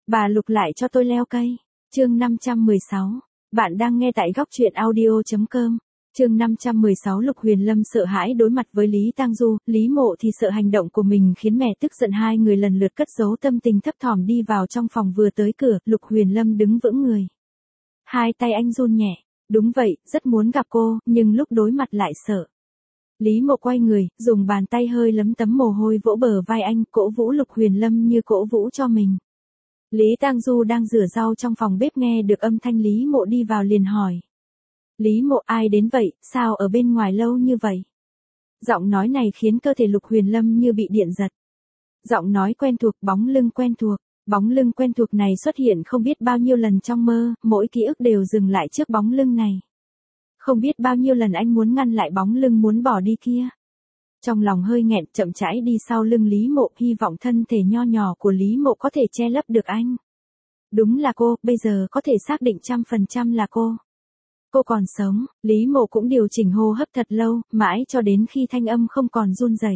Bà Lục lại cho tôi leo cây. Chương 516. Bạn đang nghe tại góc truyện audio.com. Chương 516. Lục Huyền Lâm sợ hãi đối mặt với Lý Tang Du, Lý Mộ thì sợ hành động của mình khiến mẹ tức giận, hai người lần lượt cất giấu tâm tình thấp thỏm đi vào trong phòng. Vừa tới cửa, Lục Huyền Lâm đứng vững người. Hai tay anh run nhẹ. Đúng vậy, rất muốn gặp cô, nhưng lúc đối mặt lại sợ. Lý Mộ quay người, dùng bàn tay hơi lấm tấm mồ hôi vỗ bờ vai anh, cổ vũ Lục Huyền Lâm như cổ vũ cho mình. Lý Tang Du đang rửa rau trong phòng bếp nghe được âm thanh Lý Mộ đi vào liền hỏi. Lý Mộ, ai đến vậy, sao ở bên ngoài lâu như vậy? Giọng nói này khiến cơ thể Lục Huyền Lâm như bị điện giật. Giọng nói quen thuộc, bóng lưng quen thuộc. Bóng lưng quen thuộc này xuất hiện không biết bao nhiêu lần trong mơ, mỗi ký ức đều dừng lại trước bóng lưng này. Không biết bao nhiêu lần anh muốn ngăn lại bóng lưng muốn bỏ đi kia. Trong lòng hơi nghẹn, chậm rãi đi sau lưng Lý Mộ, hy vọng thân thể nho nhỏ của Lý Mộ có thể che lấp được anh. Đúng là cô, bây giờ có thể xác định 100% là cô. Cô còn sống. Lý Mộ cũng điều chỉnh hô hấp thật lâu, mãi cho đến khi thanh âm không còn run rẩy.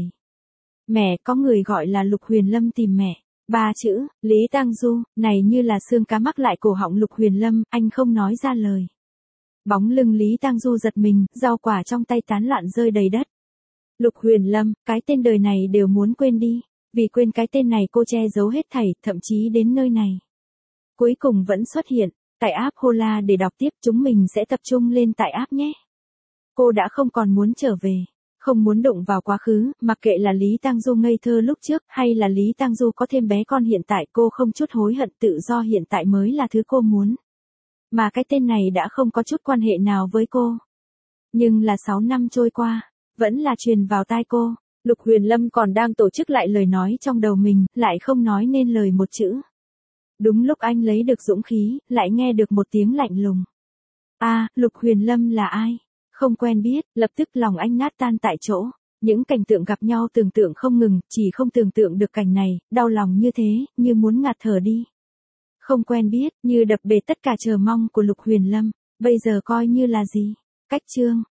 Mẹ, có người gọi là Lục Huyền Lâm tìm mẹ. 3 chữ, Lý Tang Du, này như là xương cá mắc lại cổ họng Lục Huyền Lâm, anh không nói ra lời. Bóng lưng Lý Tang Du giật mình, rau quả trong tay tán loạn rơi đầy đất. Lục Huyền Lâm, cái tên đời này đều muốn quên đi. Vì quên cái tên này cô che giấu hết thảy, thậm chí đến nơi này. Cuối cùng vẫn xuất hiện. Tải app Hola để đọc tiếp, chúng mình sẽ tập trung lên tại app nhé. Cô đã không còn muốn trở về. Không muốn đụng vào quá khứ, mặc kệ là Lý Tang Du ngây thơ lúc trước, hay là Lý Tang Du có thêm bé con hiện tại, cô không chút hối hận, tự do hiện tại mới là thứ cô muốn. Mà cái tên này đã không có chút quan hệ nào với cô. Nhưng là 6 năm trôi qua, vẫn là truyền vào tai cô. Lục Huyền Lâm còn đang tổ chức lại lời nói trong đầu mình, lại không nói nên lời một chữ. Đúng lúc anh lấy được dũng khí, lại nghe được một tiếng lạnh lùng. Lục Huyền Lâm là ai? Không quen biết, lập tức lòng anh nát tan tại chỗ. Những cảnh tượng gặp nhau tưởng tượng không ngừng, chỉ không tưởng tượng được cảnh này, đau lòng như thế, như muốn ngạt thở đi. Không quen biết, như đập bể tất cả chờ mong của Lục Huyền Lâm, bây giờ coi như là gì? Cách chương.